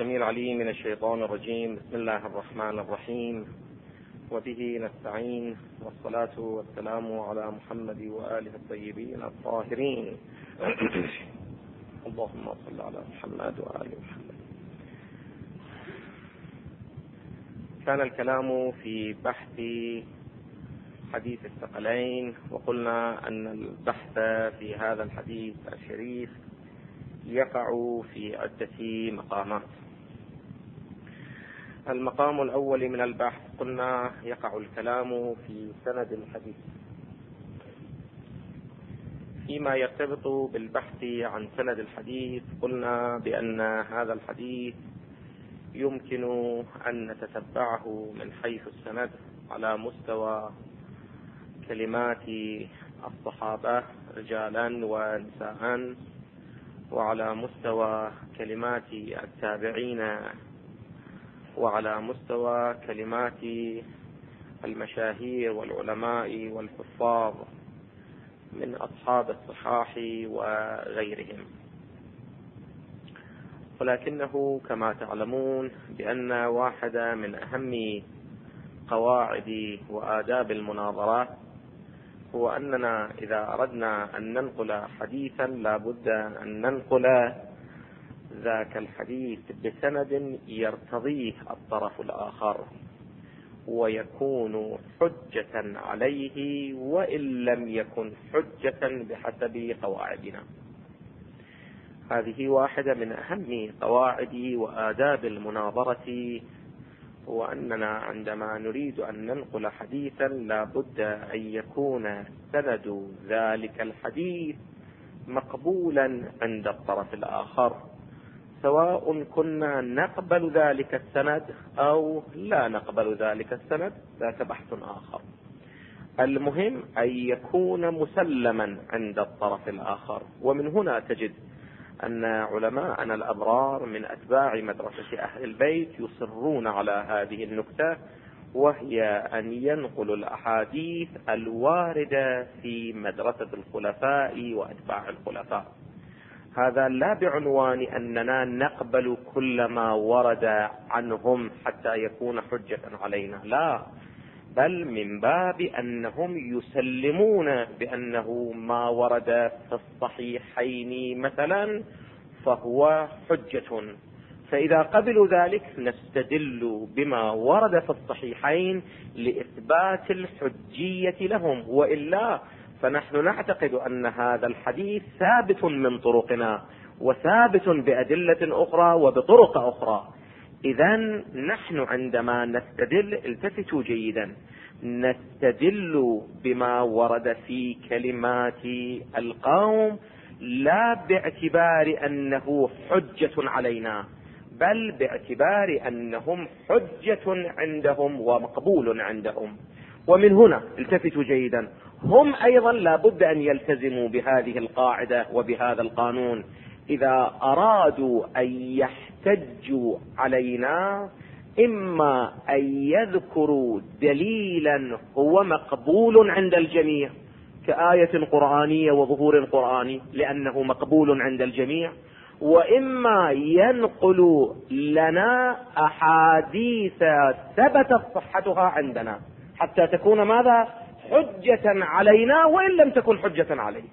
السميع العليم من الشيطان الرجيم. بسم الله الرحمن الرحيم، وبه نستعين، والصلاة والسلام على محمد وآله الطيبين الطاهرين. اللهم صل على محمد وآل محمد. كان الكلام في بحث حديث الثقلين، وقلنا أن البحث في هذا الحديث الشريف يقع في عدة مقامات. المقام الأول من البحث قلنا يقع الكلام في سند الحديث. فيما يرتبط بالبحث عن سند الحديث قلنا بأن هذا الحديث يمكن أن نتتبعه من حيث السند على مستوى كلمات الصحابة رجالا ونساء، وعلى مستوى كلمات التابعين، وعلى مستوى كلمات المشاهير والعلماء والحفاظ من أصحاب الصحاح وغيرهم. ولكنه كما تعلمون بأن واحدة من أهم قواعد وآداب المناظرات هو أننا إذا أردنا أن ننقل حديثا لا بد أن ننقل ذاك الحديث بسند يرتضيه الطرف الآخر ويكون حجة عليه، وإن لم يكن حجة بحسب قواعدنا. هذه واحدة من أهم قواعد وآداب المناظرة، هو أننا عندما نريد أن ننقل حديثا لا بد أن يكون سند ذلك الحديث مقبولا عند الطرف الآخر، سواء كنا نقبل ذلك السند أو لا نقبل ذلك السند، ذاك بحث آخر. المهم أن يكون مسلما عند الطرف الآخر. ومن هنا تجد أن علماءنا الأبرار من أتباع مدرسة أهل البيت يصرون على هذه النكتة، وهي أن ينقل الأحاديث الواردة في مدرسة الخلفاء وأتباع الخلفاء. هذا لا بعنوان أننا نقبل كل ما ورد عنهم حتى يكون حجة علينا، لا، بل من باب أنهم يسلمون بأنه ما ورد في الصحيحين مثلا فهو حجة. فإذا قبلوا ذلك نستدل بما ورد في الصحيحين لإثبات الحجية لهم، وإلا فنحن نعتقد أن هذا الحديث ثابت من طرقنا وثابت بأدلة أخرى وبطرق أخرى. إذن نحن عندما نستدل، التفتوا جيدا، نستدل بما ورد في كلمات القوم لا باعتبار أنه حجة علينا، بل باعتبار أنهم حجة عندهم ومقبول عندهم. ومن هنا التفتوا جيدا، هم أيضا لا بد أن يلتزموا بهذه القاعدة وبهذا القانون. إذا أرادوا أن يحتجوا علينا إما أن يذكروا دليلا هو مقبول عند الجميع كآية قرآنية وظهور قرآني لأنه مقبول عند الجميع، وإما ينقلوا لنا أحاديث ثبتت صحتها عندنا حتى تكون ماذا؟ حجة علينا، وإن لم تكن حجة عليه.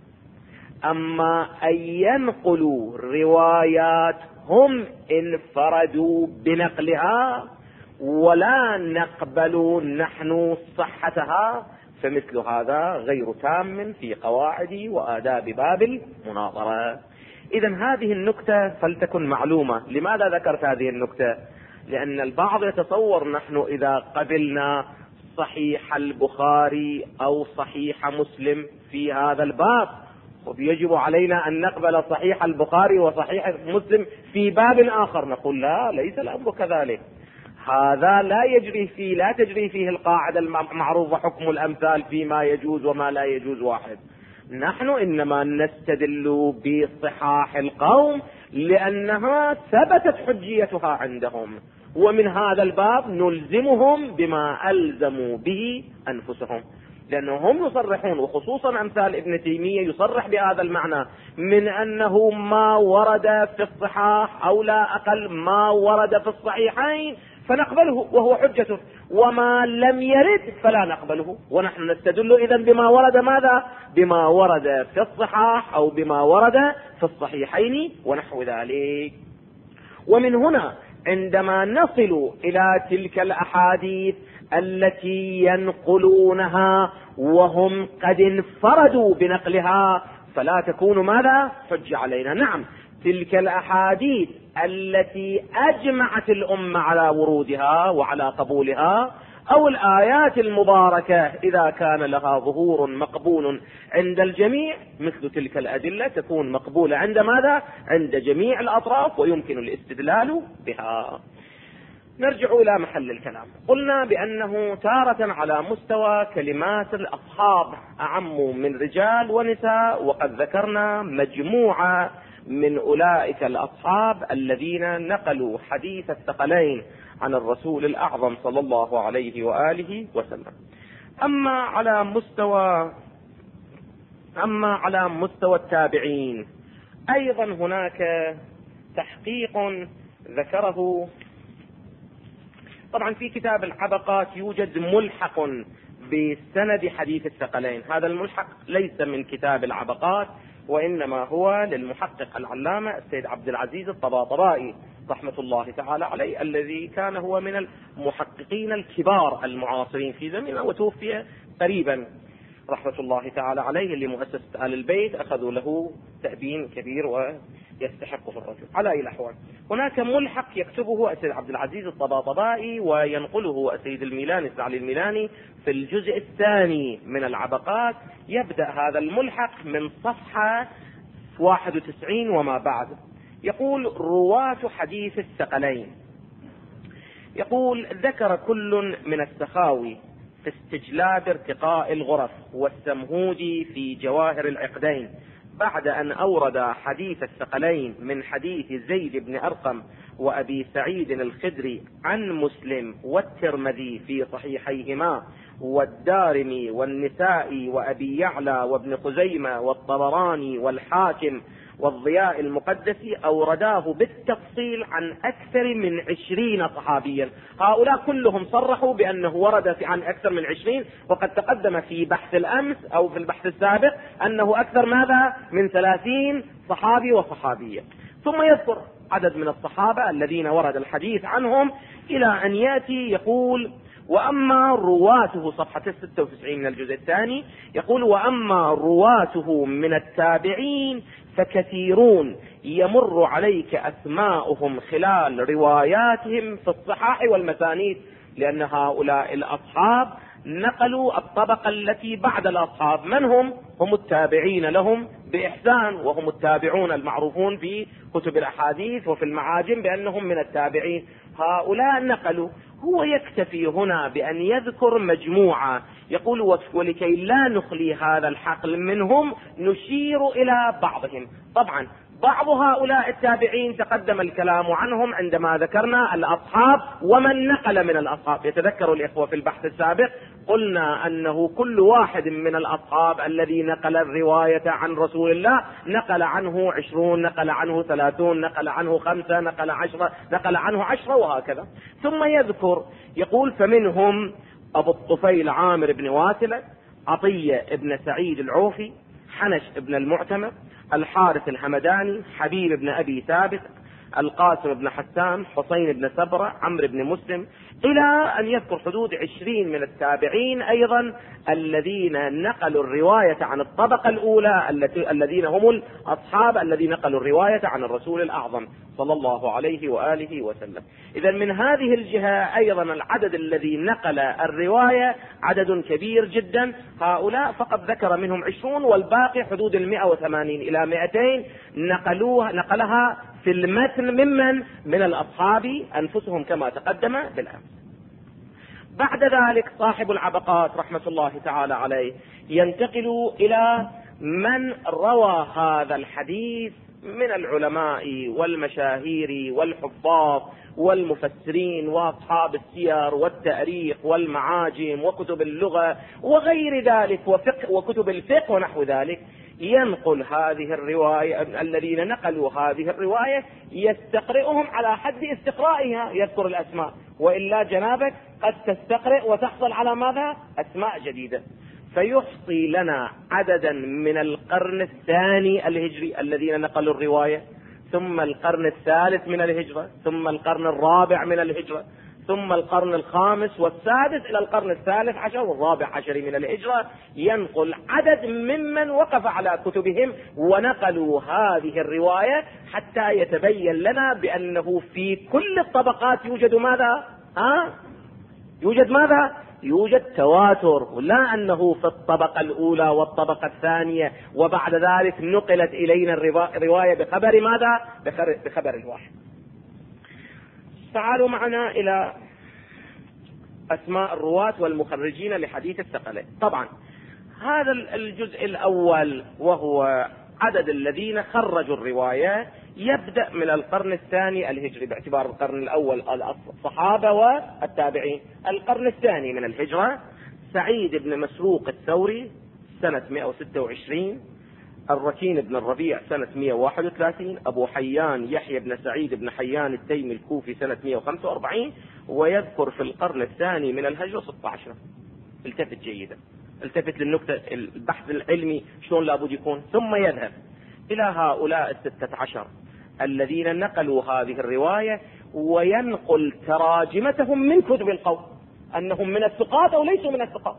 أما أن ينقلوا روايات هم انفردوا بنقلها ولا نقبل نحن صحتها، فمثل هذا غير تام في قواعد وآداب باب المناظرة. إذن هذه النكتة فلتكن معلومة. لماذا ذكرت هذه النكتة؟ لأن البعض يتصور نحن إذا قبلنا صحيح البخاري أو صحيح مسلم في هذا الباب يجب علينا أن نقبل صحيح البخاري وصحيح مسلم في باب آخر. نقول لا، ليس الأمر كذلك. هذا لا تجري فيه القاعدة المعروفة حكم الأمثال فيما يجوز وما لا يجوز واحد. نحن إنما نستدل بصحاح القوم لأنها ثبتت حجيتها عندهم، ومن هذا الباب نلزمهم بما ألزموا به أنفسهم. لأنه هم يصرحون، وخصوصا أمثال ابن تيمية يصرح بهذا المعنى، من أنه ما ورد في الصحاح أو لا أقل ما ورد في الصحيحين فنقبله وهو حجته، وما لم يرد فلا نقبله. ونحن نستدل إذن بما ورد، ماذا؟ بما ورد في الصحاح أو بما ورد في الصحيحين ونحو ذلك. ومن هنا عندما نصل إلى تلك الأحاديث التي ينقلونها وهم قد انفردوا بنقلها فلا تكون ماذا؟ حجة علينا. نعم، تلك الأحاديث التي أجمعت الأمة على ورودها وعلى قبولها، أو الآيات المباركة إذا كان لها ظهور مقبول عند الجميع، مثل تلك الأدلة تكون مقبولة عند ماذا؟ عند جميع الأطراف ويمكن الاستدلال بها. نرجع إلى محل الكلام. قلنا بأنه تارة على مستوى كلمات الأصحاب أعم من رجال ونساء، وقد ذكرنا مجموعة من أولئك الأصحاب الذين نقلوا حديث الثقلين عن الرسول الأعظم صلى الله عليه وآله وسلم. أما على مستوى التابعين أيضا هناك تحقيق ذكره. طبعا في كتاب العبقات يوجد ملحق بسند حديث الثقلين، هذا الملحق ليس من كتاب العبقات، وإنما هو للمحقق العلامة السيد عبد العزيز الطباطبائي رحمة الله تعالى عليه، الذي كان هو من المحققين الكبار المعاصرين في زمنه، وتوفي قريبا رحمة الله تعالى عليه، اللي مؤسسة آل البيت أخذوا له تأبين كبير ويستحق في الرجل. على أي الأحوال هناك ملحق يكتبه السيد عبد العزيز الطباطبائي وينقله السيد الميلاني علي الميلاني في الجزء الثاني من العبقات. يبدأ هذا الملحق من صفحة 91 وما بعد. يقول: رواة حديث الثقلين. يقول: ذكر كل من السخاوي في استجلاب ارتقاء الغرف والسمهودي في جواهر العقدين بعد أن أورد حديث الثقلين من حديث زيد بن أرقم وأبي سعيد الخدري عن مسلم والترمذي في صحيحيهما، والدارمي والنسائي وأبي يعلى وابن خزيمة والطبراني والحاكم والضياء المقدسي، أورداه بالتفصيل عن أكثر من 20 صحابيا. هؤلاء كلهم صرحوا بأنه ورد عن أكثر من 20، وقد تقدم في بحث الأمس أو في البحث السابق أنه أكثر ماذا من 30 صحابي وصحابية. ثم يذكر عدد من الصحابة الذين ورد الحديث عنهم إلى أن يأتي يقول: وأما رواته، صفحة 96 من الجزء الثاني، يقول: وأما رواته من التابعين فكثيرون يمر عليك أسماؤهم خلال رواياتهم في الصحاح والمسانيد، لأن هؤلاء الأصحاب نقلوا الطبقة التي بعد الأصحاب. من هم؟ هم التابعين لهم بإحسان، وهم التابعون المعروفون في كتب الأحاديث وفي المعاجم بأنهم من التابعين. هؤلاء نقلوا. هو يكتفي هنا بأن يذكر مجموعة، يقول: ولكي لا نخلي هذا الحقل منهم نشير إلى بعضهم. طبعا بعض هؤلاء التابعين تقدم الكلام عنهم عندما ذكرنا الأصحاب ومن نقل من الأصحاب. يتذكر الإخوة في البحث السابق قلنا أنه كل واحد من الأصحاب الذي نقل الرواية عن رسول الله نقل عنه 20، نقل عنه 30، نقل عنه 5، نقل 10، نقل عنه 10، وهكذا. ثم يذكر يقول: فمنهم أبو الطفيل عامر بن واسلة، عطية بن سعيد العوفي، حنش بن المعتمر، الحارث الحمداني، حبيب بن أبي ثابت، القاسم بن حسان، حسين بن سبرة، عمرو بن مسلم، إلى أن يذكر حدود 20 من التابعين أيضا الذين نقلوا الرواية عن الطبقة الأولى، الذين هم الأصحاب الذين نقلوا الرواية عن الرسول الأعظم صلى الله عليه وآله وسلم. إذا من هذه الجهة أيضا العدد الذي نقل الرواية عدد كبير جدا. هؤلاء فقط ذكر منهم 20، والباقي حدود 180 إلى 200 نقلها في المتن من الأصحاب أنفسهم كما تقدم بالأمس. بعد ذلك صاحب العبقات رحمة الله تعالى عليه ينتقل إلى من روى هذا الحديث من العلماء والمشاهير والحفاظ والمفسرين وأصحاب السير والتاريخ والمعاجم وكتب اللغة وغير ذلك وكتب الفقه ونحو ذلك، ينقل هذه الرواية. الذين نقلوا هذه الرواية يستقرئهم على حد استقرائها، يذكر الأسماء، وإلا جنابك قد تستقرئ وتحصل على ماذا؟ أسماء جديدة. فيحصي لنا عددا من القرن الثاني الهجري الذين نقلوا الرواية، ثم القرن الثالث من الهجرة، ثم القرن الرابع من الهجرة، ثم القرن الخامس والسادس إلى القرن الثالث عشر والرابع عشر من الهجرة، ينقل عدد ممن وقف على كتبهم ونقلوا هذه الرواية حتى يتبين لنا بأنه في كل الطبقات يوجد ماذا؟ يوجد ماذا؟ يوجد تواتر، لا أنه في الطبقة الأولى والطبقة الثانية وبعد ذلك نقلت إلينا الرواية بخبر ماذا؟ بخبر الواحد. تعالوا معنا إلى أسماء الرواة والمخرجين لحديث الثقلين. طبعا هذا الجزء الأول وهو عدد الذين خرجوا الرواية يبدأ من القرن الثاني الهجري، باعتبار القرن الأول الصحابة والتابعين. القرن الثاني من الهجرة: سعيد بن مسروق الثوري سنة 126، الركين بن الربيع سنة 131، أبو حيان يحيى بن سعيد بن حيان التيمي الكوفي سنة 145. ويذكر في القرن الثاني من الهجرة 16. التفت جيدا، التفت للنكتة، البحث العلمي شلون لابد يكون. ثم يذهب إلى هؤلاء 16 الذين نقلوا هذه الرواية وينقل تراجمتهم من كتب القوم، أنهم من الثقات أو ليسوا من الثقات.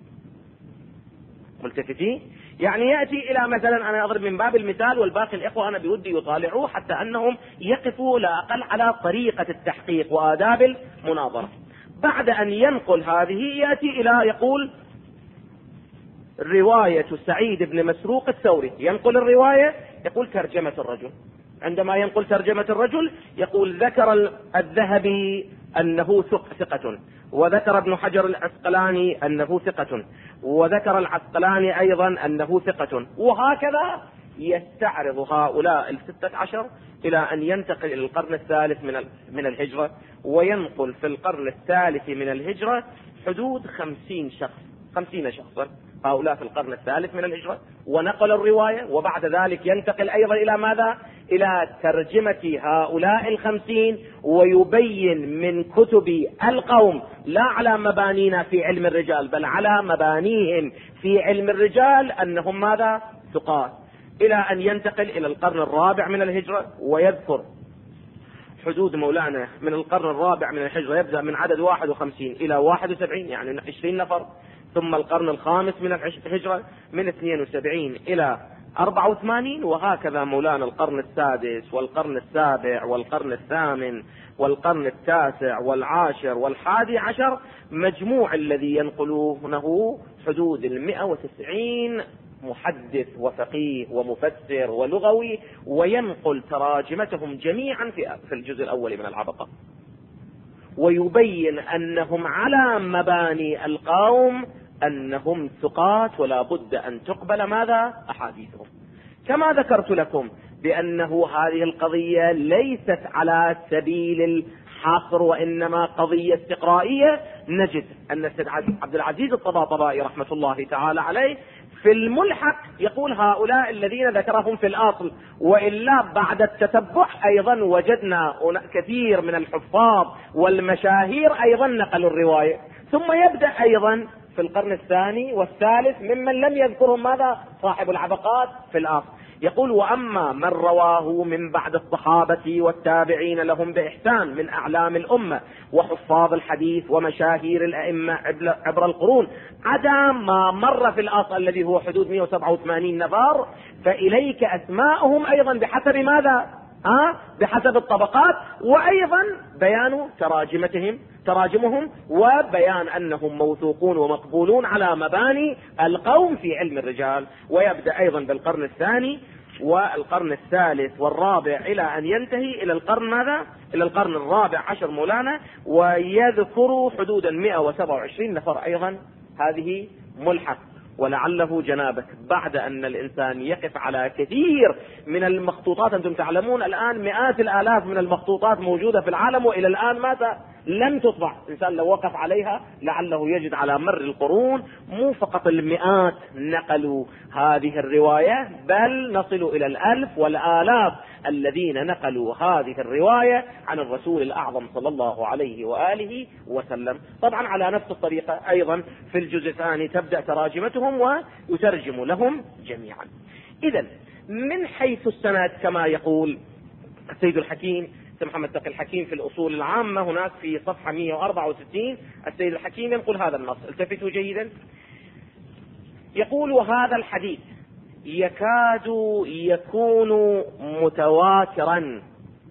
ملتفتين؟ يعني يأتي إلى مثلا، أنا أضرب من باب المثال والباقي الإخوة أنا بودي يطالعوه حتى أنهم يقفوا لا أقل على طريقة التحقيق وآداب المناظرة. بعد أن ينقل هذه يأتي إلى يقول: رواية سعيد بن مسروق الثوري، ينقل الرواية، يقول ترجمة الرجل. عندما ينقل ترجمة الرجل يقول: ذكر الذهبي أنه ثقة، وذكر ابن حجر العسقلاني أنه ثقة، وذكر العسقلاني أيضا أنه ثقة، وهكذا يستعرض هؤلاء 16 إلى أن ينتقل إلى القرن الثالث من الهجرة، وينقل في القرن الثالث من الهجرة حدود 50 شخصا هؤلاء في القرن الثالث من الهجرة ونقل الرواية. وبعد ذلك ينتقل أيضا إلى ماذا؟ إلى ترجمة هؤلاء 50، ويبين من كتب القوم لا على مبانينا في علم الرجال بل على مبانيهم في علم الرجال أنهم ماذا؟ ثقات. إلى أن ينتقل إلى القرن الرابع من الهجرة ويذكر حدود مولانا من القرن الرابع من الهجرة، يبدأ من عدد 51 إلى 71، يعني 20 نفر. ثم القرن الخامس من الهجرة من 72 إلى 84، وهكذا مولانا القرن السادس والقرن السابع والقرن الثامن والقرن التاسع والعاشر والحادي عشر. مجموع الذي ينقلونه حدود 190 محدث وفقيه ومفسر ولغوي، وينقل تراجمتهم جميعا في الجزء الأول من العبقة، ويبين أنهم على مباني القوم أنهم ثقات ولا بد أن تقبل ماذا؟ أحاديثهم. كما ذكرت لكم بأنه هذه القضية ليست على سبيل الحصر وإنما قضية استقرائية. نجد أن السيد عبد العزيز الطباطبائي رحمة الله تعالى عليه في الملحق يقول هؤلاء الذين ذكرهم في الأصل، وإلا بعد التتبع أيضا وجدنا كثير من الحفاظ والمشاهير أيضا نقلوا الرواية. ثم يبدأ أيضا في القرن الثاني والثالث ممن لم يذكرهم ماذا؟ صاحب العبقات في الأصل. يقول: وأما من رواه من بعد الصحابة والتابعين لهم بإحسان من أعلام الأمة وحفاظ الحديث ومشاهير الأئمة عبر القرون، عدا ما مر في الأصل الذي هو حدود 187 نفر، فإليك أسماءهم أيضا بحسب ماذا؟ بحسب الطبقات، وأيضا بيان تراجمهم وبيان أنهم موثوقون ومقبولون على مباني القوم في علم الرجال. ويبدأ أيضا بالقرن الثاني والقرن الثالث والرابع إلى أن ينتهي إلى القرن ماذا؟ إلى القرن الرابع عشر مولانا، ويذكر حدودا 127 نفر أيضا. هذه ملحق. ولعله جنابك بعد أن الإنسان يقف على كثير من المخطوطات، أنتم تعلمون الآن مئات الآلاف من المخطوطات موجودة في العالم وإلى الآن ماذا لم تطبع. الإنسان لو وقف عليها لعله يجد على مر القرون مو فقط المئات نقلوا هذه الرواية، بل نصل إلى الألف والآلاف الذين نقلوا هذه الرواية عن الرسول الأعظم صلى الله عليه وآله وسلم. طبعا على نفس الطريقة أيضا في الجزء الثاني تبدأ تراجمتهم ويترجم لهم جميعا. إذن من حيث السند كما يقول السيد الحكيم محمد تقي الحكيم في الأصول العامة هناك في صفحة 164 السيد الحكيم ينقل هذا النص، التفتوا جيدا. يقول: وهذا الحديث يكاد يكون متواترا،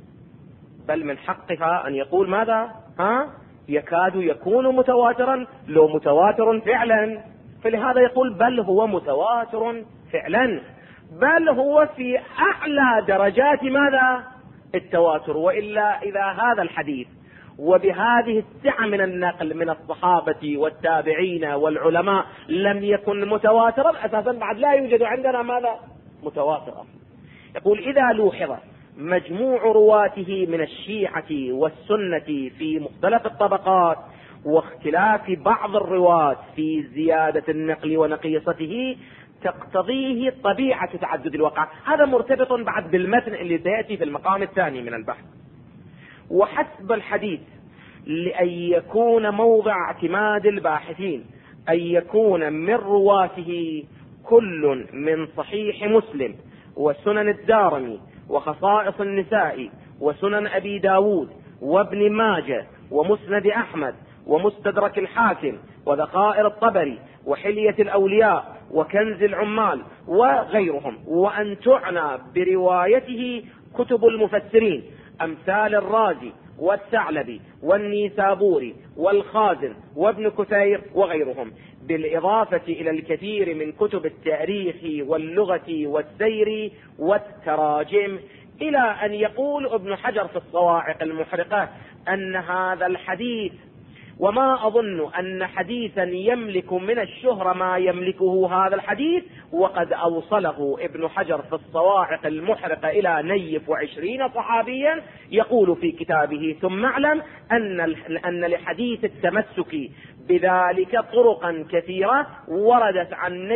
بل من حقها أن يقول ماذا؟ يكاد يكون متواترا، لو متواتر فعلا، فلهذا يقول بل هو متواتر فعلا، بل هو في أعلى درجات ماذا؟ التواتر. وإلا إذا هذا الحديث وبهذه السعة من النقل من الصحابة والتابعين والعلماء لم يكن متواترا، أساسا بعد لا يوجد عندنا ماذا؟ متواترا. يقول: إذا لوحظ مجموع رواته من الشيعة والسنة في مختلف الطبقات، واختلاف بعض الرواة في زيادة النقل ونقيصته، تقتضيه طبيعة تعدد الوقع. هذا مرتبط بعد بالمتن اللي سيأتي في المقام الثاني من البحث. وحسب الحديث لأن يكون موضع اعتماد الباحثين أن يكون من رواته كل من صحيح مسلم وسنن الدارمي وخصائص النساء وسنن أبي داود وابن ماجه ومسند أحمد ومستدرك الحاكم وذخائر الطبري وحلية الأولياء وكنز العمال وغيرهم، وأن تعنى بروايته كتب المفسرين أمثال الرازي والثعلبي والنيسابوري والخازن وابن كثير وغيرهم، بالإضافة إلى الكثير من كتب التاريخ واللغة والسير والتراجم، إلى أن يقول ابن حجر في الصواعق المحرقة أن هذا الحديث، وما أظن أن حديثا يملك من الشهرة ما يملكه هذا الحديث، وقد أوصله ابن حجر في الصواعق المحرقة إلى 120 صحابيا، يقول في كتابه: ثم اعلم أن لحديث التمسك بذلك طرقا كثيرة وردت عن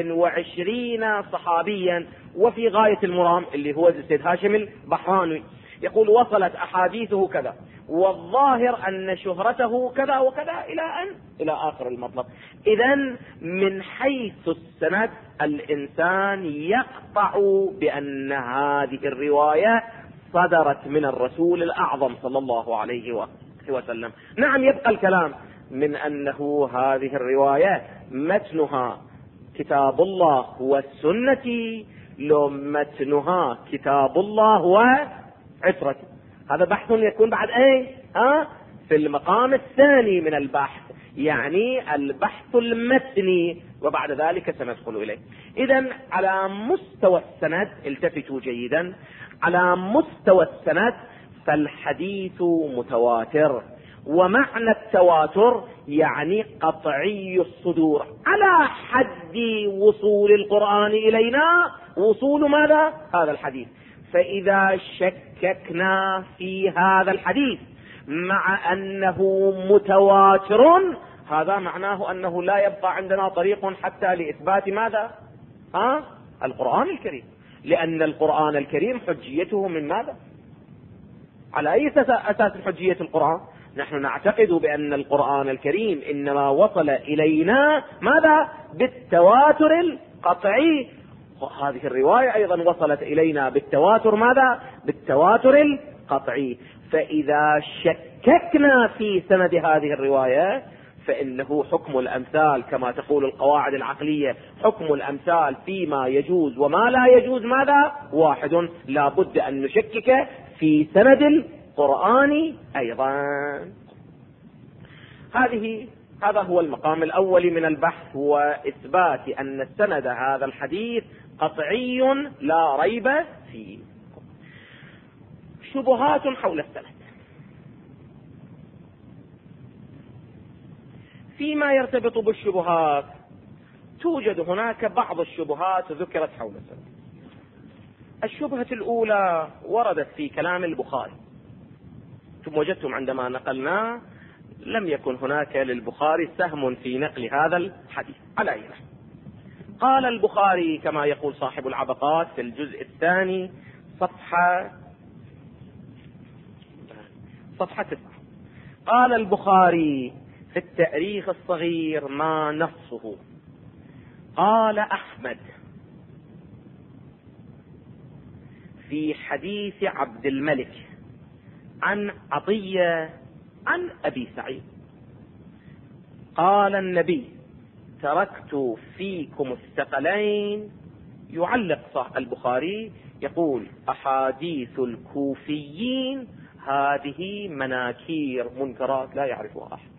120 صحابيا. وفي غاية المرام اللي هو السيد هاشم البحراني يقول: وصلت أحاديثه كذا، والظاهر أن شهرته كذا وكذا إلى آخر المطلب. إذن من حيث السند الإنسان يقطع بأن هذه الرواية صدرت من الرسول الأعظم صلى الله عليه وسلم. نعم، يبقى الكلام من أنه هذه الرواية متنها كتاب الله والسنة، لو متنها كتاب الله وعترته. هذا بحث يكون بعد في المقام الثاني من البحث، يعني البحث المتني، وبعد ذلك سندخل إليه. إذن على مستوى السند، التفتوا جيدا، على مستوى السند فالحديث متواتر، ومعنى التواتر يعني قطعي الصدور، على حد وصول القرآن إلينا وصول ماذا؟ هذا الحديث. فإذا شككنا في هذا الحديث مع أنه متواتر، هذا معناه أنه لا يبقى عندنا طريق حتى لإثبات ماذا؟ القرآن الكريم، لأن القرآن الكريم حجيته من ماذا؟ على أي أساس حجية القرآن؟ نحن نعتقد بأن القرآن الكريم إنما وصل إلينا ماذا؟ بالتواتر القطعي. هذه الرواية أيضا وصلت إلينا بالتواتر ماذا؟ بالتواتر القطعي. فإذا شككنا في سند هذه الرواية فإنه حكم الأمثال كما تقول القواعد العقلية، حكم الأمثال فيما يجوز وما لا يجوز ماذا؟ واحد، لا بد أن نشكك في سند القرآن أيضا. هذا هو المقام الأول من البحث، وإثبات أن السند هذا الحديث قطعي لا ريب فيه. شبهات حول السند. فيما يرتبط بالشبهات توجد هناك بعض الشبهات ذكرت حول السند. الشبهة الأولى وردت في كلام البخاري، ثم وجدتم عندما نقلناه لم يكن هناك للبخاري سهم في نقل هذا الحديث. على أي نحو، قال البخاري كما يقول صاحب العبقات في الجزء الثاني صفحة 9، قال البخاري في التاريخ الصغير ما نصه: قال أحمد في حديث عبد الملك عن عطية عن أبي سعيد قال النبي: تركت فيكم الثقلين. يعلق البخاري يقول: أحاديث الكوفيين هذه مناكير منكرات لا يعرفها أحد.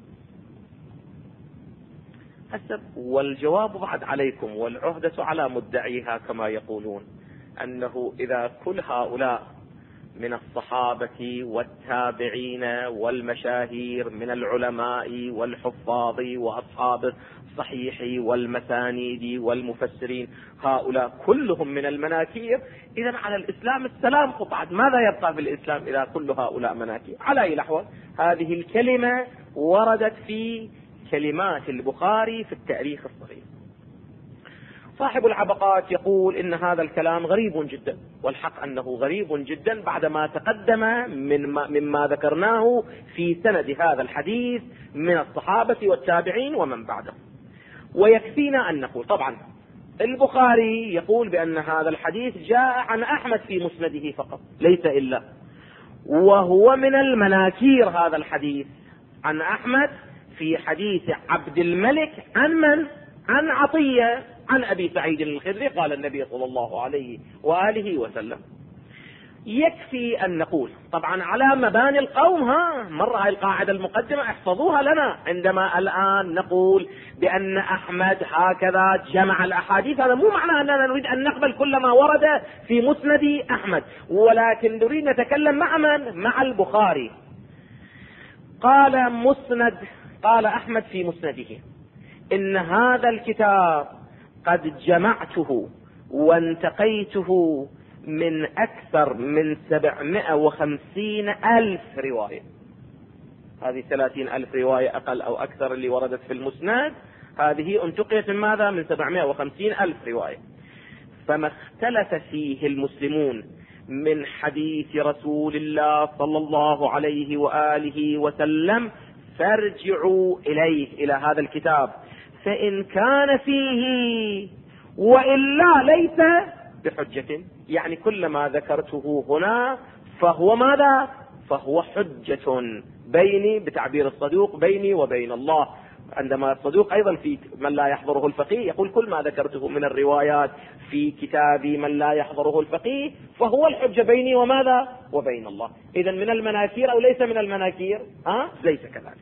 والجواب بعد عليكم، والعهدة على مدعيها كما يقولون، أنه إذا كل هؤلاء من الصحابة والتابعين والمشاهير من العلماء والحفاظ وأصحاب الصحيح والمسانيد والمفسرين هؤلاء كلهم من المناكير، إذن على الإسلام السلام قطعا. ماذا يبقى في الإسلام إذا كل هؤلاء مناكير؟ على أي نحو، هذه الكلمة وردت في كلمات البخاري في التاريخ الصغير. صاحب العبقات يقول إن هذا الكلام غريب جدا، والحق أنه غريب جدا بعدما تقدم مما ذكرناه في سند هذا الحديث من الصحابة والتابعين ومن بعدهم. ويكفينا أن نقول طبعا البخاري يقول بأن هذا الحديث جاء عن أحمد في مسنده فقط، ليس إلا، وهو من المناكير هذا الحديث عن أحمد في حديث عبد الملك عن من؟ عن عطية عن أبي سعيد الخدري قال النبي صلى الله عليه وآله وسلم. يكفي أن نقول طبعا على مباني القوم، مرة هاي القاعدة المقدمة احفظوها لنا، عندما الآن نقول بأن أحمد هكذا جمع الأحاديث، هذا مو معنى أننا نريد أن نقبل كل ما ورد في مسند أحمد، ولكن نريد نتكلم مع من؟ مع البخاري. قال أحمد في مسنده: إن هذا الكتاب قد جمعته وانتقيته من أكثر من 750,000 رواية. هذه 30,000 رواية أقل أو أكثر اللي وردت في المسند، هذه انتقيت من ماذا؟ من 750,000 رواية. فما اختلف فيه المسلمون من حديث رسول الله صلى الله عليه وآله وسلم فارجعوا إليه، إلى هذا الكتاب، فإن كان فيه وإلا ليس بحجة. يعني كل ما ذكرته هنا فهو ماذا؟ فهو حجة بيني، بتعبير الصدوق، بيني وبين الله. عندما الصدوق أيضا في من لا يحضره الفقيه يقول: كل ما ذكرته من الروايات في كتابي من لا يحضره الفقيه فهو الحجة بيني وماذا؟ وبين الله. إذن من المناكير أو ليس من المناكير؟ ليس كذلك.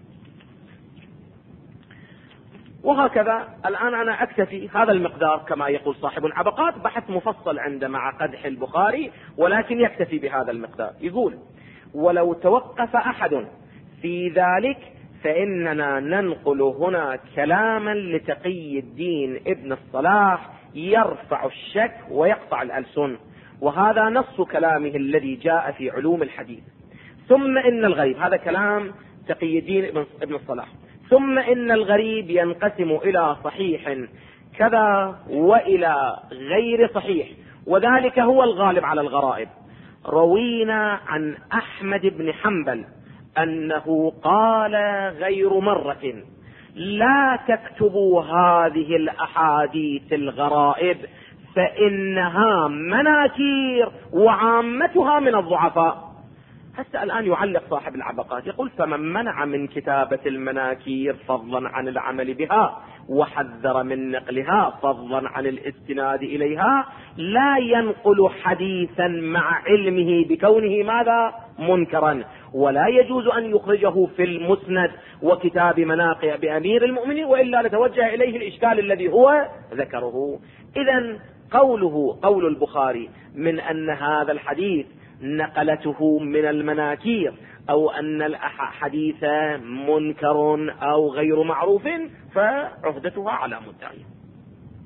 وهكذا الآن أنا أكتفي هذا المقدار كما يقول صاحب العبقات، بحث مفصل عند مع قدح البخاري، ولكن يكتفي بهذا المقدار. يقول: ولو توقف أحد في ذلك فإننا ننقل هنا كلاما لتقي الدين ابن الصلاح يرفع الشك ويقطع الألسن، وهذا نص كلامه الذي جاء في علوم الحديث. ثم إن الغريب، هذا كلام تقي الدين ابن الصلاح، ثم إن الغريب ينقسم إلى صحيح كذا وإلى غير صحيح، وذلك هو الغالب على الغرائب. روينا عن أحمد بن حنبل أنه قال غير مرة: لا تكتبوا هذه الأحاديث الغرائب فإنها مناكير وعامتها من الضعفاء. حتى الآن يعلق صاحب العبقات يقول: فمن منع من كتابة المناكير فضلا عن العمل بها، وحذر من نقلها فضلا عن الاستناد إليها، لا ينقل حديثا مع علمه بكونه ماذا؟ منكرا، ولا يجوز أن يخرجه في المسند وكتاب مناقب بأمير المؤمنين، وإلا لتوجه إليه الإشكال الذي هو ذكره. إذن قول البخاري من أن هذا الحديث نقلته من المناكير أو أن الحديث منكر أو غير معروف، فعهدتها على مدعيه.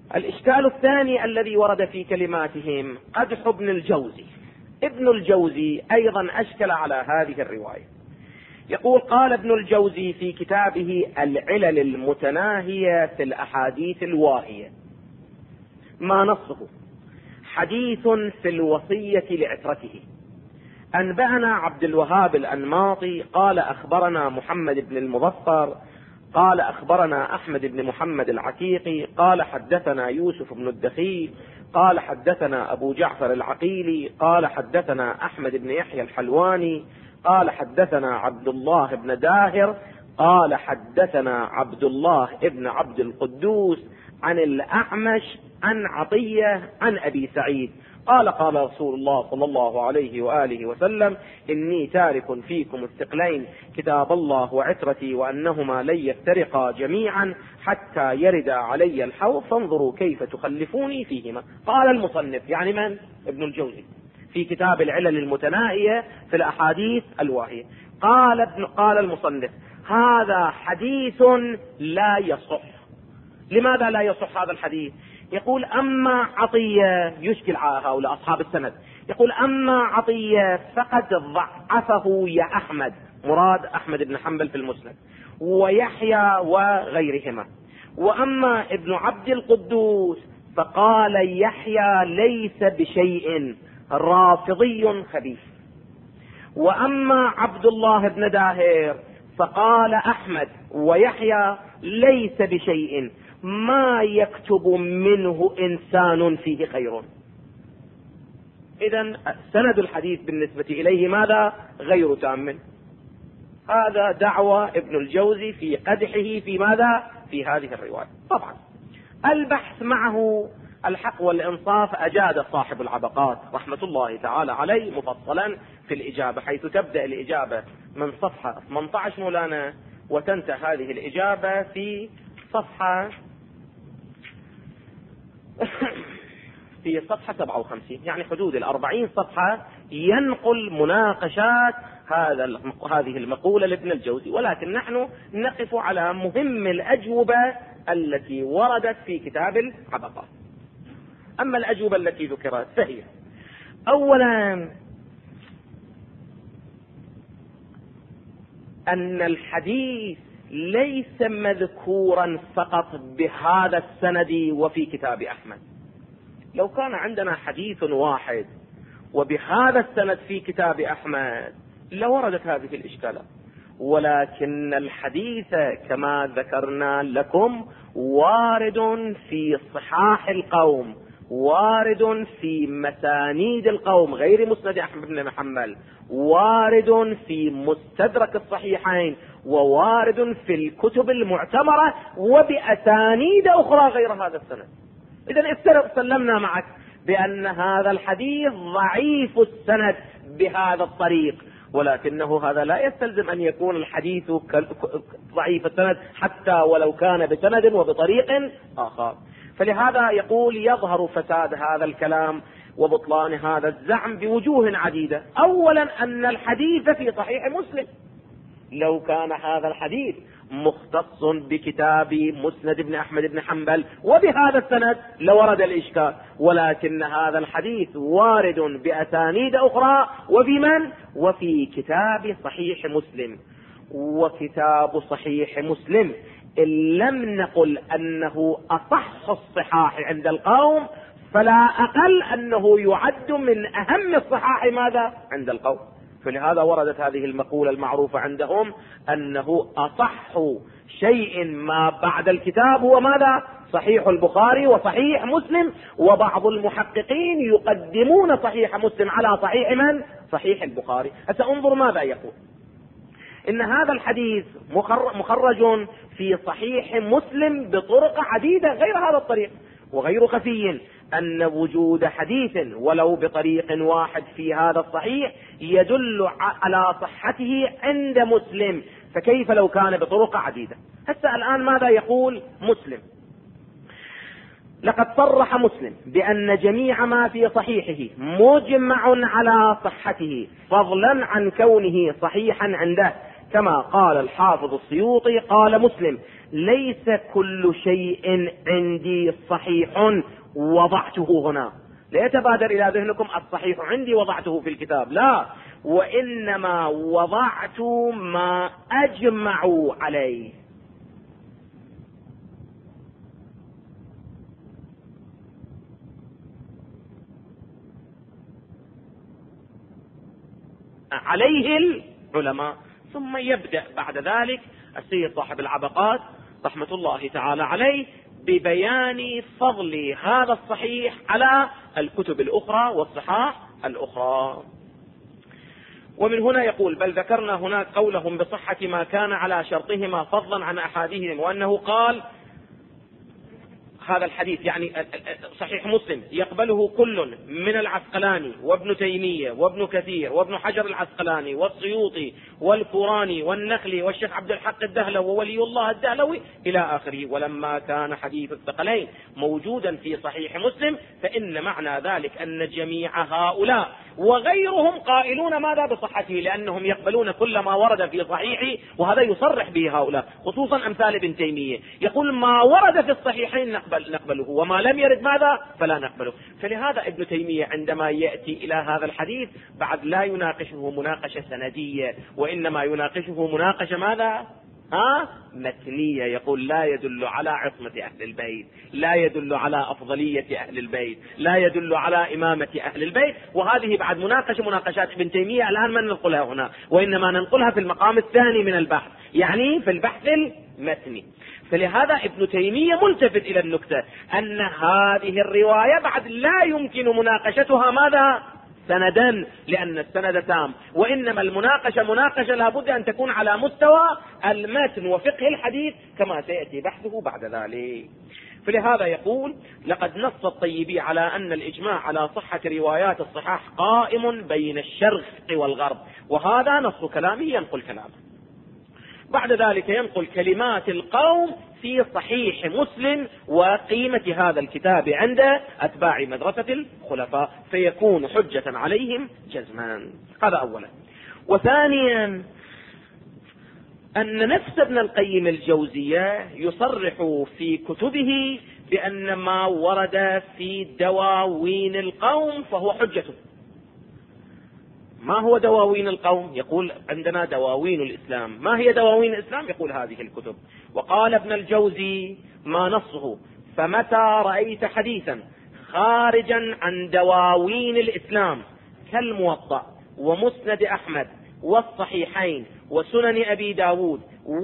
الإشكال الثاني الذي ورد في كلماتهم قدح ابن الجوزي. ابن الجوزي أيضا أشكل على هذه الرواية. يقول: قال ابن الجوزي في كتابه العلل المتناهية في الأحاديث الواهية، ما نصه: حديث في الوصية لعترته. أنبأنا عبد الوهاب الأنماطي قال أخبرنا محمد بن المظفر قال أخبرنا أحمد بن محمد العتيقي قال حدثنا يوسف بن الدخيل قال حدثنا أبو جعفر العقيلي قال حدثنا أحمد بن يحيى الحلواني قال حدثنا عبد الله بن داهر قال حدثنا عبد الله بن عبد القدوس عن الأعمش عن عطية عن أبي سعيد قال: قال رسول الله صلى الله عليه وآله وسلم: إني تارك فيكم الثقلين، كتاب الله وعترتي، وأنهما لن يفترقا جميعا حتى يرد علي الحوض، فانظروا كيف تخلفوني فيهما. قال المصنف، يعني من؟ ابن الجوزي، في كتاب العلل المتناهية في الأحاديث الواهية، قال المصنف: هذا حديث لا يصح. لماذا لا يصح هذا الحديث؟ يقول: أما عطية، يشكل على هؤلاء أصحاب السند، يقول: أما عطية فقد ضعفه يا أحمد، مراد أحمد بن حنبل في المسند، ويحيى وغيرهما. وأما ابن عبد القدوس فقال يحيى ليس بشيء، رافضي خبيث. وأما عبد الله بن داهر فقال أحمد ويحيى ليس بشيء، ما يكتب منه إنسان فيه خير. إذن سند الحديث بالنسبة إليه ماذا؟ غير تام. هذا دعوى ابن الجوزي في قدحه في ماذا؟ في هذه الرواية. طبعا البحث معه الحق والإنصاف أجاد صاحب العبقات رحمة الله تعالى عليه مفصلا في الإجابة، حيث تبدأ الإجابة من صفحة 18 مولانا، وتنتهي هذه الإجابة في صفحة 57، يعني حدود 40 صفحة، ينقل مناقشات هذه المقولة لابن الجوزي. ولكن نحن نقف على مهم الأجوبة التي وردت في كتاب العبقات. أما الأجوبة التي ذكرت فهي: أولا، أن الحديث ليس مذكورا فقط بهذا السند وفي كتاب أحمد. لو كان عندنا حديث واحد وبهذا السند في كتاب أحمد لوردت هذه الإشكالات، ولكن الحديث كما ذكرنا لكم وارد في صحاح القوم، وارد في مسانيد القوم غير مسند أحمد بن محمد، وارد في مستدرك الصحيحين، ووارد في الكتب المعتبرة وبأسانيد أخرى غير هذا السند. إذن سلمنا معك بأن هذا الحديث ضعيف السند بهذا الطريق، ولكنه هذا لا يستلزم أن يكون الحديث ضعيف السند حتى ولو كان بسند وبطريق آخر. فلهذا يقول: يظهر فساد هذا الكلام وبطلان هذا الزعم بوجوه عديدة. أولا، أن الحديث في صحيح مسلم. لو كان هذا الحديث مختص بكتاب مسند بن أحمد بن حنبل وبهذا السند لورد الإشكال، ولكن هذا الحديث وارد بأسانيد أخرى، وفي كتاب صحيح مسلم. وكتاب صحيح مسلم إن لم نقل أنه أصح الصحاح عند القوم، فلا أقل أنه يعد من أهم الصحاح ماذا عند القوم. فلهذا وردت هذه المقولة المعروفة عندهم أنه أصح شيء ما بعد الكتاب هو ماذا؟ صحيح البخاري وصحيح مسلم. وبعض المحققين يقدمون صحيح مسلم على صحيح من؟ صحيح البخاري. سأنظر ماذا يقول. إن هذا الحديث مخرج في صحيح مسلم بطرق عديدة غير هذا الطريق، وغير خفي أن وجود حديث ولو بطريق واحد في هذا الصحيح يدل على صحته عند مسلم، فكيف لو كان بطرق عديدة؟ هسه الآن ماذا يقول مسلم؟ لقد صرح مسلم بأن جميع ما في صحيحه مجمع على صحته، فضلا عن كونه صحيحا عنده، كما قال الحافظ السيوطي: قال مسلم: ليس كل شيء عندي صحيح وضعته هنا. لا يتبادر إلى ذهنكم الصحيح عندي وضعته في الكتاب، لا، وإنما وضعت ما أجمعوا عليه. عليه العلماء. ثم يبدأ بعد ذلك السيد صاحب العبقات رحمة الله تعالى عليه ببيان فضل هذا الصحيح على الكتب الأخرى والصحاح الأخرى. ومن هنا يقول: بل ذكرنا هناك قولهم بصحة ما كان على شرطهما فضلا عن أحادهم، وأنه قال هذا الحديث يعني صحيح مسلم يقبله كل من العسقلاني وابن تيمية وابن كثير وابن حجر العسقلاني والسيوطي والفوراني والنخلي والشيخ عبد الحق الدهلوي وولي الله الدهلوي إلى آخره. ولما كان حديث الثقلين موجودا في صحيح مسلم فإن معنى ذلك أن جميع هؤلاء وغيرهم قائلون ماذا بصحته، لأنهم يقبلون كل ما ورد في صحيحه، وهذا يصرح به هؤلاء خصوصا أمثال ابن تيمية، يقول ما ورد في الصحيحين نقبله وما لم يرد ماذا فلا نقبله. فلهذا ابن تيمية عندما يأتي إلى هذا الحديث بعد لا يناقشه مناقشة سندية، وإنما يناقشه مناقشة ماذا؟ متنية. يقول لا يدل على عصمة أهل البيت، لا يدل على أفضلية أهل البيت، لا يدل على إمامة أهل البيت. وهذه بعد مناقشات ابن تيمية الآن ما ننقلها هنا، وإنما ننقلها في المقام الثاني من البحث، يعني في البحث المتني. فلهذا ابن تيمية ملتفت إلى النكتة أن هذه الرواية بعد لا يمكن مناقشتها ماذا؟ سندا، لأن السند تام، وإنما مناقشة لابد أن تكون على مستوى المتن وفقه الحديث كما سيأتي بحثه بعد ذلك. فلهذا يقول: لقد نص الطيبي على أن الإجماع على صحة روايات الصحاح قائم بين الشرق والغرب. وهذا نص كلامه، ينقل كلامه. بعد ذلك ينقل كلمات القوم في صحيح مسلم وقيمة هذا الكتاب عند أتباع مدرسة الخلفاء، فيكون حجة عليهم جزما. هذا أولا. وثانيا أن نفس ابن القيم الجوزية يصرح في كتبه بأن ما ورد في دواوين القوم فهو حجته. ما هو دواوين القوم؟ يقول عندنا دواوين الإسلام. ما هي دواوين الإسلام؟ يقول هذه الكتب. وقال ابن الجوزي ما نصه: فمتى رأيت حديثا خارجا عن دواوين الإسلام كالموطأ ومسند أحمد والصحيحين وسنن أبي داود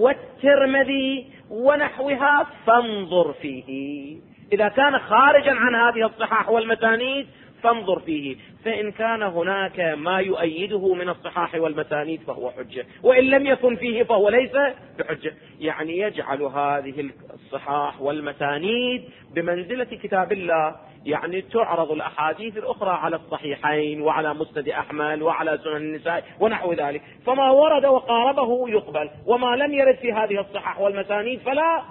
والترمذي ونحوها فانظر فيه. إذا كان خارجا عن هذه الصحاح والمسانيد فانظر فيه، فإن كان هناك ما يؤيده من الصحاح والمسانيد فهو حجة، وإن لم يكن فيه فهو ليس بحجة. يعني يجعل هذه الصحاح والمسانيد بمنزلة كتاب الله، يعني تعرض الأحاديث الأخرى على الصحيحين وعلى مسند أحمد وعلى سنن النساء ونحو ذلك، فما ورد وقاربه يقبل، وما لم يرد في هذه الصحاح والمسانيد فلا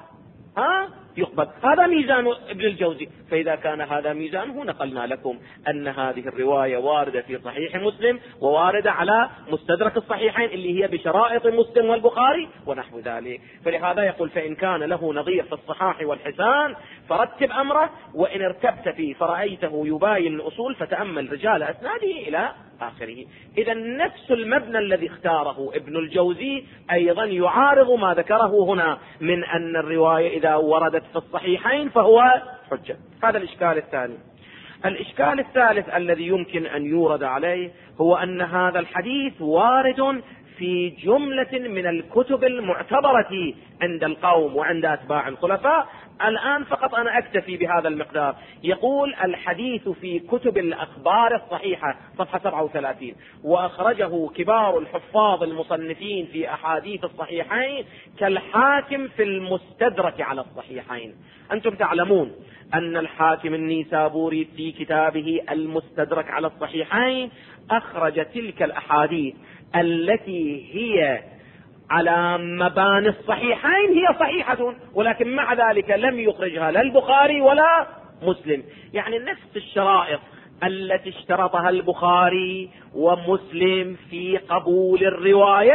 يقبل. هذا ميزان ابن الجوزي. فإذا كان هذا ميزانه نقلنا لكم أن هذه الرواية واردة في صحيح مسلم وواردة على مستدرك الصحيحين اللي هي بشرائط مسلم والبخاري ونحو ذلك. فلهذا يقول: فإن كان له نظير في الصحاح والحسان فرتب أمره، وإن ارتبت فيه فرأيته يباين الأصول فتأمل رجال أسناده إلى آخره. إذا نفس المبنى الذي اختاره ابن الجوزي أيضا يعارض ما ذكره هنا من أن الرواية إذا وردت في الصحيحين فهو حجة. هذا الإشكال الثاني. الإشكال الثالث الذي يمكن أن يورد عليه هو أن هذا الحديث وارد في جملة من الكتب المعتبرة عند القوم وعند أتباع الخلفاء. الآن فقط أنا أكتفي بهذا المقدار. يقول: الحديث في كتب الأخبار الصحيحة صفحة 37، وأخرجه كبار الحفاظ المصنفين في أحاديث الصحيحين كالحاكم في المستدرك على الصحيحين. أنتم تعلمون أن الحاكم النيسابوري في كتابه المستدرك على الصحيحين أخرج تلك الأحاديث التي هي على مباني الصحيحين هي صحيحة، ولكن مع ذلك لم يخرجها لا البخاري ولا مسلم. يعني نفس الشرائط التي اشترطها البخاري ومسلم في قبول الرواية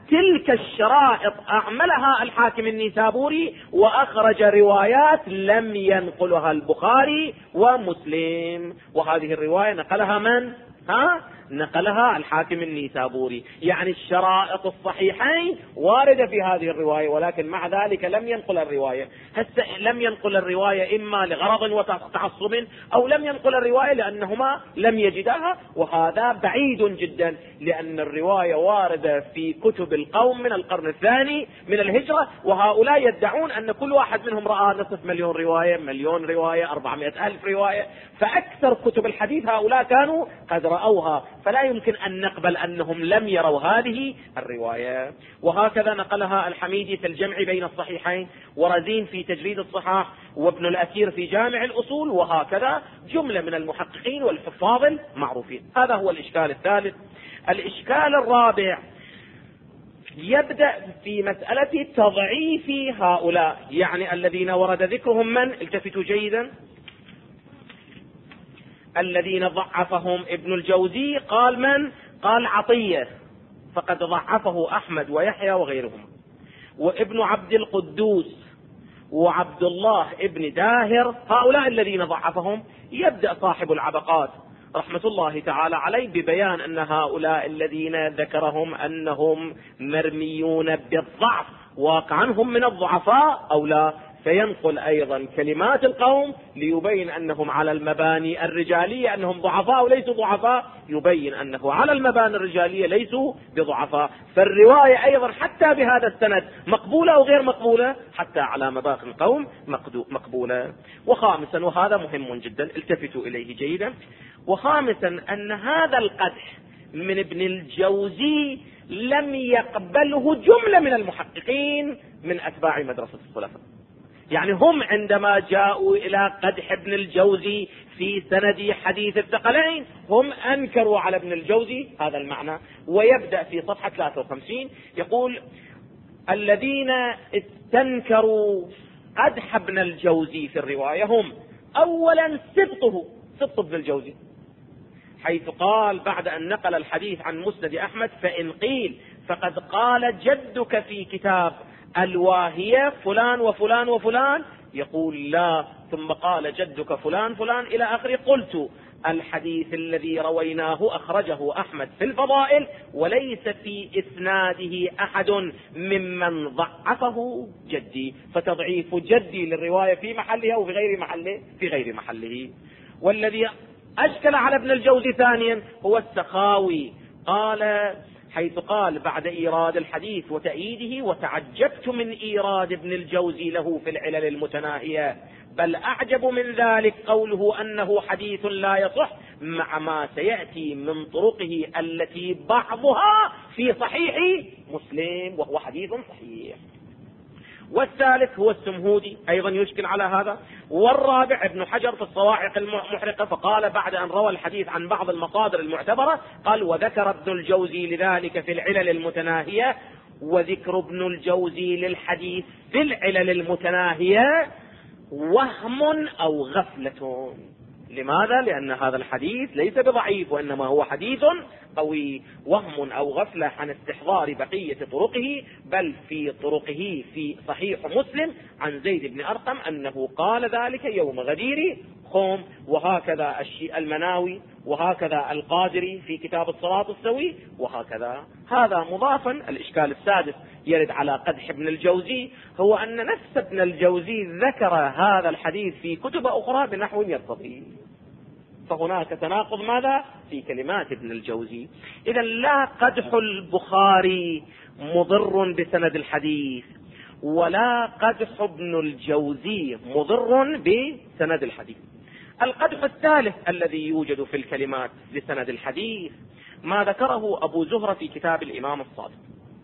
تلك الشرائط أعملها الحاكم النيسابوري وأخرج روايات لم ينقلها البخاري ومسلم. وهذه الرواية نقلها من؟ نقلها الحاكم النيسابوري. يعني الشرائط الصحيحين واردة في هذه الرواية، ولكن مع ذلك لم ينقل الرواية. لم ينقل الرواية إما لغرض وتعصب، أو لم ينقل الرواية لأنهما لم يجدها، وهذا بعيد جدا، لأن الرواية واردة في كتب القوم من القرن الثاني من الهجرة، وهؤلاء يدعون أن كل واحد منهم رأى نصف مليون رواية، مليون رواية، 400,000 رواية، فأكثر كتب الحديث هؤلاء كانوا قد رأوها، فلا يمكن أن نقبل أنهم لم يروا هذه الرواية. وهكذا نقلها الحميدي في الجمع بين الصحيحين، ورزين في تجريد الصحاح، وابن الأثير في جامع الأصول، وهكذا جملة من المحققين والحفاظ المعروفين. هذا هو الإشكال الثالث. الإشكال الرابع يبدأ في مسألة تضعيف هؤلاء، يعني الذين ورد ذكرهم من؟ التفتوا جيدا. الذين ضعفهم ابن الجوزي قال من؟ قال عطية، فقد ضعفه أحمد ويحيى وغيرهم، وابن عبد القدوس وعبد الله ابن داهر، هؤلاء الذين ضعفهم. يبدأ صاحب العبقات رحمة الله تعالى عليه ببيان أن هؤلاء الذين ذكرهم أنهم مرميون بالضعف واقعا هم من الضعفاء أو لا، فينقل أيضا كلمات القوم ليبين أنهم على المباني الرجالية أنهم ضعفاء وليسوا ضعفاء، يبين أنه على المباني الرجالية ليسوا بضعفاء. فالرواية أيضا حتى بهذا السند مقبولة أو غير مقبولة، حتى على مباقي القوم مقبولة. وخامسا، وهذا مهم جدا التفتوا إليه جيدا، وخامسا أن هذا القدح من ابن الجوزي لم يقبله جملة من المحققين من أتباع مدرسة الخلفاء. يعني هم عندما جاءوا إلى قدح ابن الجوزي في سند حديث الثقلين هم أنكروا على ابن الجوزي هذا المعنى. ويبدأ في صفحة 53 يقول: الذين استنكروا قدح ابن الجوزي في الرواية هم أولا سبط ابن الجوزي، حيث قال بعد أن نقل الحديث عن مسند أحمد: فإن قيل فقد قال جدك في كتاب الواهية فلان وفلان وفلان، يقول لا، ثم قال جدك فلان فلان إلى آخره. قلت: الحديث الذي رويناه أخرجه أحمد في الفضائل، وليس في إسناده أحد ممن ضعفه جدي، فتضعيف جدي للرواية في محلها وفي غير محله في غير محله. والذي أشكل على ابن الجوزي ثانيا هو السخاوي، قال حيث قال بعد إيراد الحديث وتأييده: وتعجبت من إيراد ابن الجوزي له في العلل المتناهية، بل أعجب من ذلك قوله أنه حديث لا يصح، مع ما سيأتي من طرقه التي بعضها في صحيح مسلم وهو حديث صحيح. والثالث هو السمهودي، أيضا يشكل على هذا. والرابع ابن حجر في الصواعق المحرقة، فقال بعد أن روى الحديث عن بعض المصادر المعتبرة قال: وذكر ابن الجوزي لذلك في العلل المتناهية. وذكر ابن الجوزي للحديث في العلل المتناهية وهم أو غفلة. لماذا؟ لأن هذا الحديث ليس بضعيف، وإنما هو حديث قوي. وهم أو غفلة عن استحضار بقية طرقه، بل في طرقه في صحيح مسلم عن زيد بن أرقم أنه قال ذلك يوم غدير خوم. وهكذا المناوي، وهكذا القادري في كتاب الصراط السوي، وهكذا. هذا مضافا. الإشكال السادس يرد على قدح ابن الجوزي، هو أن نفس ابن الجوزي ذكر هذا الحديث في كتب أخرى بنحو يرتضي، فهناك تناقض ماذا في كلمات ابن الجوزي. إذا لا قدح البخاري مضر بسند الحديث، ولا قدح ابن الجوزي مضر بسند الحديث. القدح الثالث الذي يوجد في الكلمات لسند الحديث ما ذكره أبو زهرة في كتاب الإمام الصادق.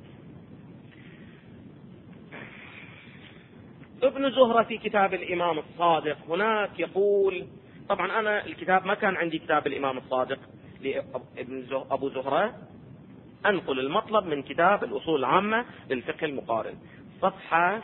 ابن زهرة في كتاب الإمام الصادق هناك يقول، طبعا أنا الكتاب ما كان عندي كتاب الإمام الصادق أبو زهرة، أنقل المطلب من كتاب الأصول العامة للفقه المقارن، صفحة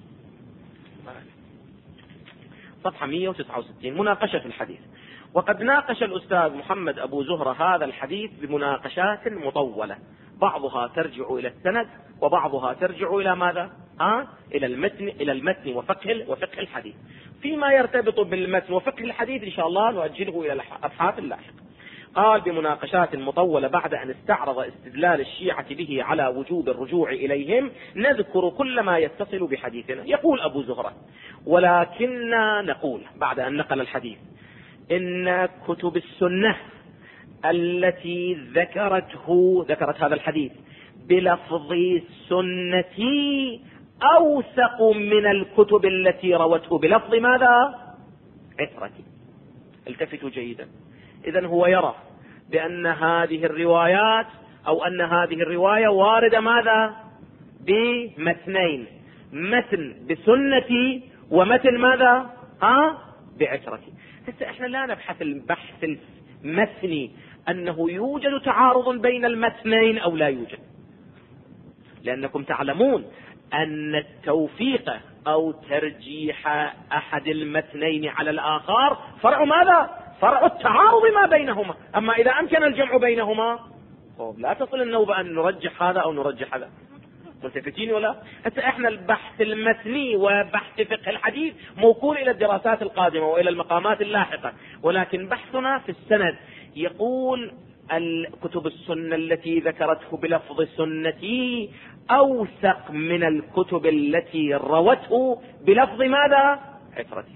169، مناقشة الحديث. وقد ناقش الأستاذ محمد أبو زهرة هذا الحديث بمناقشات مطولة، بعضها ترجع إلى السند وبعضها ترجع إلى ماذا؟ إلى المتن وفقه الحديث. فيما يرتبط بالمتن وفقه الحديث إن شاء الله نؤجله إلى الأبحاث اللاحقة. قال بمناقشات مطولة بعد أن استعرض استدلال الشيعة به على وجوب الرجوع إليهم نذكر كل ما يتصل بحديثنا. يقول أبو زهرة: ولكننا نقول بعد أن نقل الحديث إن كتب السنة التي ذكرت هذا الحديث بلفظ سنتي أوثق من الكتب التي روته بلفظ ماذا؟ عترتي. التفتوا جيدا. إذن هو يرى بأن هذه الروايات أو أن هذه الرواية واردة ماذا؟ بمتنين، متن بسنتي ومتن ماذا؟ بعترتي. هسه احنا لا نبحث البحث المتني أنه يوجد تعارض بين المتنين أو لا يوجد، لأنكم تعلمون أن التوفيق أو ترجيح أحد المتنين على الآخر فرع ماذا؟ فرع التعارض ما بينهما. أما إذا أمكن الجمع بينهما لا تصل النوبة أن نرجح هذا أو نرجح هذا. ملتفتين ولا؟ حتى احنا البحث المتني وبحث فقه الحديث موكول إلى الدراسات القادمة وإلى المقامات اللاحقة، ولكن بحثنا في السند. يقول الكتب السنة التي ذكرته بلفظ سنتي أوثق من الكتب التي روته بلفظ ماذا؟ عترتي.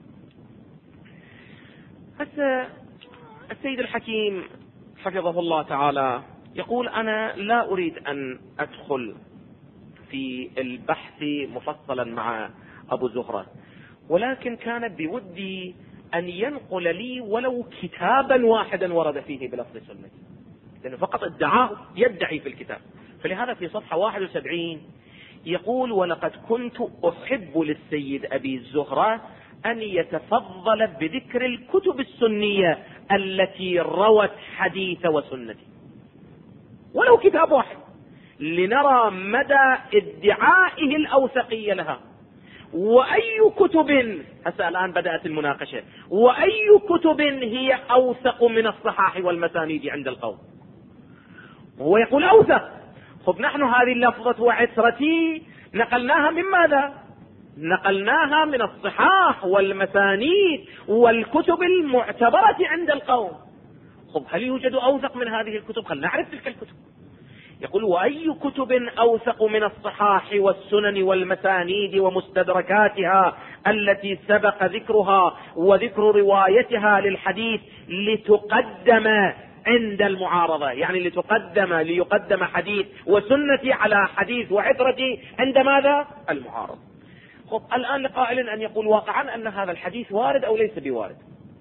هسه السيد الحكيم حفظه الله تعالى يقول: أنا لا أريد أن أدخل في البحث مفصلا مع أبو زهرة، ولكن كان بودي أن ينقل لي ولو كتابا واحدا ورد فيه بلفظ سنتي، لأنه فقط يدعي في الكتاب. فلهذا في صفحة 71 يقول: ولقد كنت أحب للسيد أبي زهرة أن يتفضل بذكر الكتب السنية التي روت حديث وسنتي، ولو كتاب واحد، لنرى مدى ادعائه الأوثقية لها. وأي كتب، هسه الآن بدأت المناقشة، وأي كتب هي أوثق من الصحاح والمسانيد عند القوم؟ وهو يقول أوثق. خب نحن هذه اللفظة وعترتي نقلناها من ماذا؟ نقلناها من الصحاح والمسانيد والكتب المعتبرة عند القوم. خب هل يوجد أوثق من هذه الكتب؟ خلنا نعرف تلك الكتب. يقول: وأي كتب أوثق من الصحاح والسنن والمسانيد ومستدركاتها التي سبق ذكرها وذكر روايتها للحديث لتقدم عند المعارضة، يعني ليقدم حديث وسنتي على حديث وعترتي عند ماذا؟ المعارض. خب الآن لقائل أن يقول واقعا أن هذا الحديث وارد أو ليس بوارد.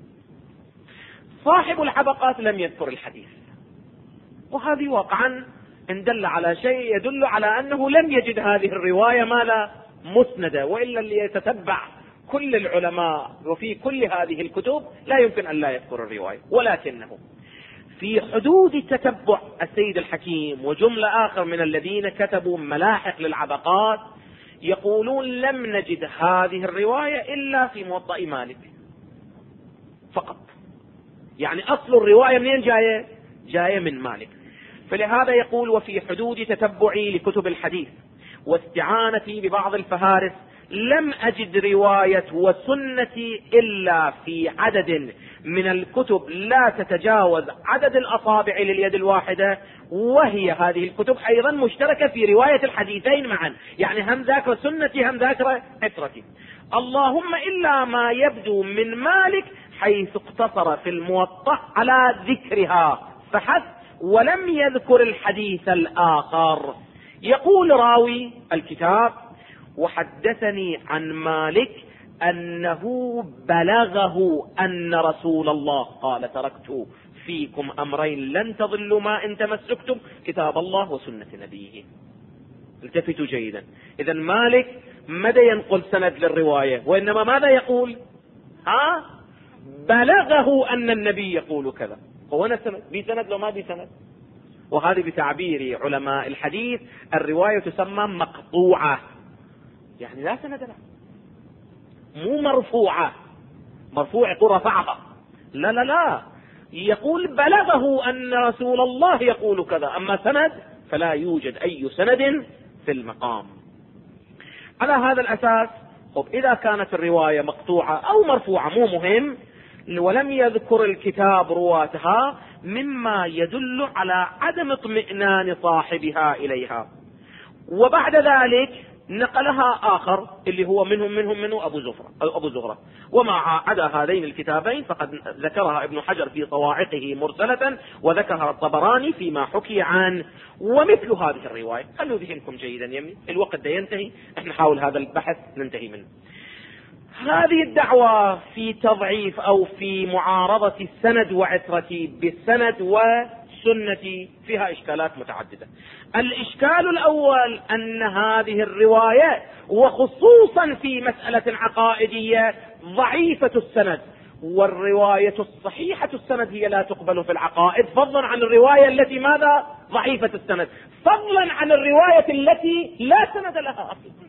صاحب الحبقات لم يذكر الحديث، وهذه واقعا إن دل على شيء يدل على أنه لم يجد هذه الرواية ماذا؟ مسندة، وإلا اللي يتتبع كل العلماء وفي كل هذه الكتب لا يمكن أن لا يذكر الرواية. ولكنه في حدود تتبع السيد الحكيم وجملة آخر من الذين كتبوا ملاحق للعبقات يقولون: لم نجد هذه الرواية إلا في موطأ مالك فقط. يعني أصل الرواية منين جاية؟ جاية من مالك. فلهذا يقول: وفي حدود تتبعي لكتب الحديث واستعانتي ببعض الفهارس لم أجد رواية وسنتي إلا في عدد من الكتب لا تتجاوز عدد الأصابع لليد الواحدة، وهي هذه الكتب أيضا مشتركة في رواية الحديثين معا، يعني هم ذاكرة سنتي هم ذاكرة عترتي. اللهم إلا ما يبدو من مالك حيث اقتصر في الموطأ على ذكرها فحسب ولم يذكر الحديث الآخر. يقول راوي الكتاب: وحدثني عن مالك أنه بلغه أن رسول الله قال: تركت فيكم أمرين لن تضلوا ما إن تمسكتم، كتاب الله وسنة نبيه. التفتوا جيدا. إذا مالك ماذا ينقل سند للرواية؟ وإنما ماذا يقول؟ بلغه أن النبي يقول كذا. هو بسند لو ما بسند. وهذه بتعبير علماء الحديث الرواية تسمى مقطوعة، يعني لا سند لها، مو مرفوعة. مرفوع يقول رفعها، لا يقول بلغه أن رسول الله يقول كذا. أما سند فلا يوجد أي سند في المقام. على هذا الأساس إذا كانت الرواية مقطوعة أو مرفوعة مو مهم، ولم يذكر الكتاب رواتها، مما يدل على عدم اطمئنان صاحبها إليها. وبعد ذلك نقلها آخر اللي هو منه أبو زغرة. وما عدا هذين الكتابين فقد ذكرها ابن حجر في صواعقه مرسلة، وذكرها الطبراني فيما حكي عنه. ومثل هذه الرواية، خلوا ذهنكم جيدا يمي، الوقت ده ينتهي، احنا نحاول هذا البحث ننتهي منه. هذه الدعوة في تضعيف أو في معارضة السند وعترة بالسند والسنة فيها إشكالات متعددة. الإشكال الأول أن هذه الرواية وخصوصا في مسألة عقائدية ضعيفة السند، والرواية الصحيحة السند هي لا تقبل في العقائد، فضلا عن الرواية التي ماذا ضعيفة السند، فضلا عن الرواية التي لا سند لها أصلا.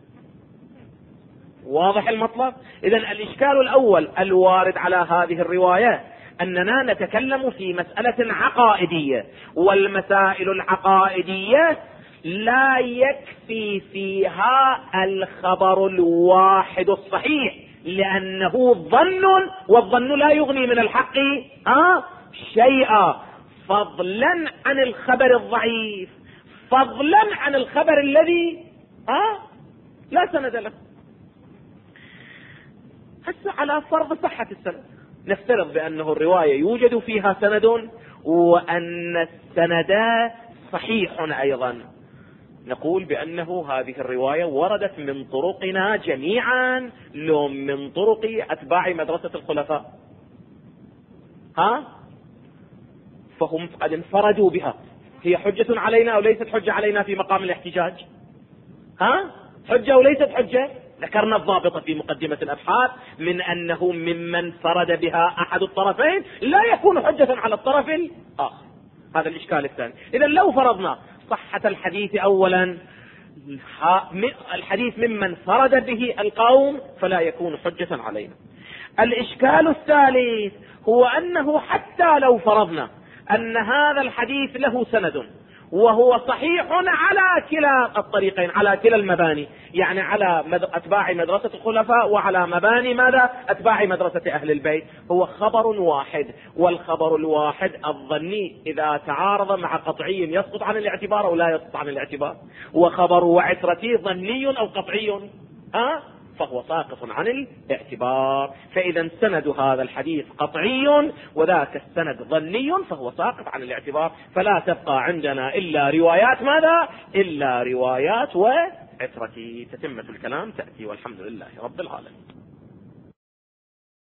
واضح المطلب؟ إذن الإشكال الأول الوارد على هذه الرواية أننا نتكلم في مسألة عقائدية، والمسائل العقائدية لا يكفي فيها الخبر الواحد الصحيح، لأنه ظن، والظن لا يغني من الحق شيئا، فضلا عن الخبر الضعيف، فضلا عن الخبر الذي لا سند له. هسه على فرض صحة السند، نفترض بأنه الرواية يوجد فيها سند وأن السند صحيح أيضا، نقول بأنه هذه الرواية وردت من طرقنا جميعا لو من طرق أتباع مدرسة الخلفاء، فهم قد انفردوا بها، هي حجة علينا أو ليست حجة علينا في مقام الاحتجاج؟ حجة وليست حجة؟ ذكرنا الضابط في مقدمة الأبحاث من أنه ممن فرد بها أحد الطرفين لا يكون حجة على الطرف الآخر. هذا الإشكال الثاني. إذا لو فرضنا صحة الحديث أولا، الحديث ممن فرد به القوم فلا يكون حجة علينا. الإشكال الثالث هو أنه حتى لو فرضنا أن هذا الحديث له سند وهو صحيح على كلا الطريقين، على كلا المباني، يعني على أتباع مدرسة الخلفاء وعلى مباني ماذا؟ أتباع مدرسة أهل البيت، هو خبر واحد، والخبر الواحد الظني إذا تعارض مع قطعي يسقط عن الاعتبار أو لا يسقط عن الاعتبار، وخبر وعترتي ظني أو قطعي فهو ساقط عن الاعتبار. فإذا سند هذا الحديث قطعي وذاك السند ظني فهو ساقط عن الاعتبار، فلا تبقى عندنا إلا روايات ماذا؟ إلا روايات وعترتي. تتمة الكلام تأتي، والحمد لله رب العالمين.